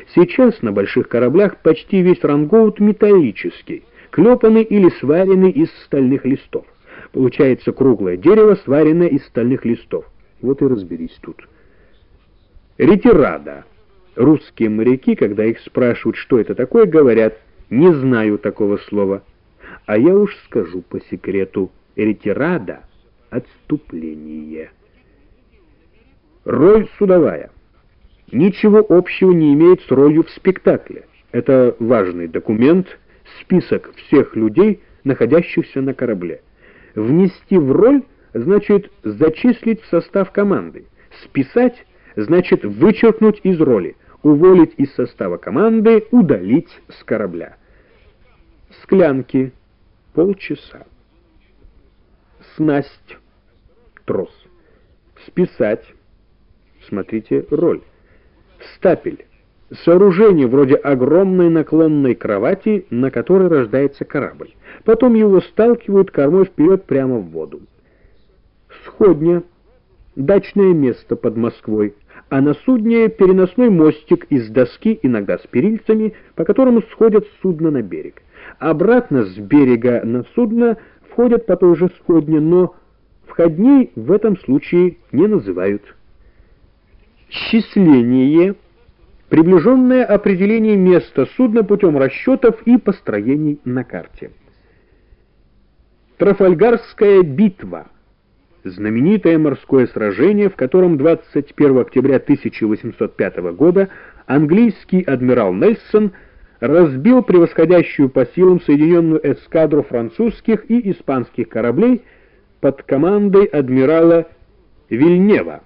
Сейчас на больших кораблях почти весь рангоут металлический, клепанный или сваренный из стальных листов. Получается круглое дерево, сваренное из стальных листов. Вот и разберись тут. Ретирада. Русские моряки, когда их спрашивают, что это такое, говорят: «Не знаю такого слова». А я уж скажу по секрету: ретирада — отступление. Роль судовая ничего общего не имеет с ролью в спектакле. Это важный документ, список всех людей, находящихся на корабле. Внести в роль значит зачислить в состав команды. Списать значит вычеркнуть из роли, уволить из состава команды, удалить с корабля. Склянки — полчаса. Снасть — трос. Списать — смотрите роль. Стапель — сооружение вроде огромной наклонной кровати, на которой рождается корабль. Потом его сталкивают кормой вперед прямо в воду. Сходня — дачное место под Москвой, а на судне переносной мостик из доски, иногда с перильцами, по которому сходят судно на берег. Обратно с берега на судно входят по той же сходне, но входней в этом случае не называют. Счисление — приближенное определение места судна путем расчетов и построений на карте. Трафальгарская битва — знаменитое морское сражение, в котором 21 октября 1805 года английский адмирал Нельсон разбил превосходящую по силам соединенную эскадру французских и испанских кораблей под командой адмирала Вильнева.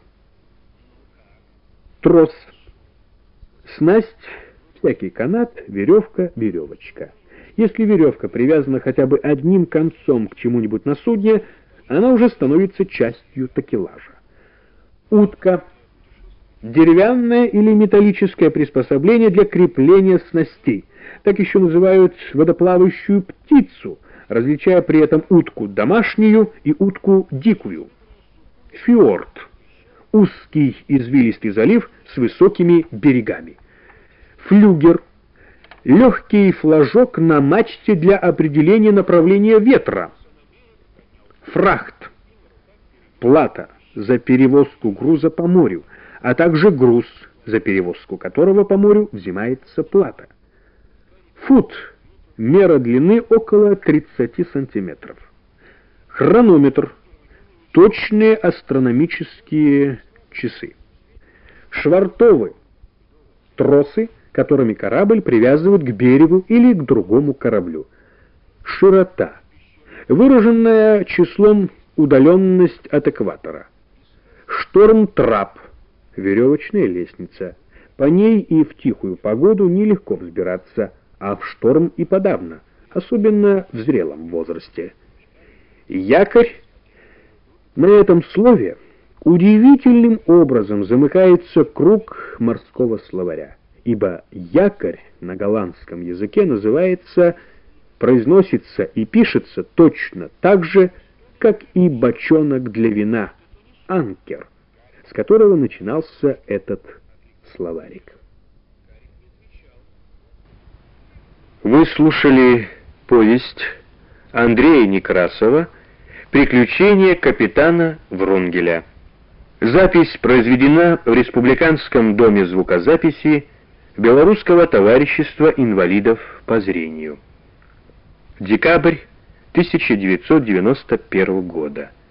Трос. Снасть — всякий канат, веревка, веревочка. Если веревка привязана хотя бы одним концом к чему-нибудь на судне, она уже становится частью такелажа. Утка — деревянное или металлическое приспособление для крепления снастей. Так еще называют водоплавающую птицу, различая при этом утку домашнюю и утку дикую. Фьорд — узкий извилистый залив с высокими берегами. Флюгер — легкий флажок на мачте для определения направления ветра. Фрахт — плата за перевозку груза по морю, а также груз, за перевозку которого по морю взимается плата. Фут — мера длины около 30 сантиметров. Хронометр — точные астрономические часы. Швартовы — тросы, которыми корабль привязывают к берегу или к другому кораблю. Широта — выраженная числом удаленность от экватора. Шторм-трап — веревочная лестница. По ней и в тихую погоду нелегко взбираться, а в шторм и подавно, особенно в зрелом возрасте. Якорь. На этом слове удивительным образом замыкается круг морского словаря, ибо якорь на голландском языке называется, произносится и пишется точно так же, как и бочонок для вина, анкер, с которого начинался этот словарик. Вы слушали повесть Андрея Некрасова «Приключения капитана Врунгеля». Запись произведена в Республиканском доме звукозаписи Белорусского товарищества инвалидов по зрению. Декабрь 1991 года.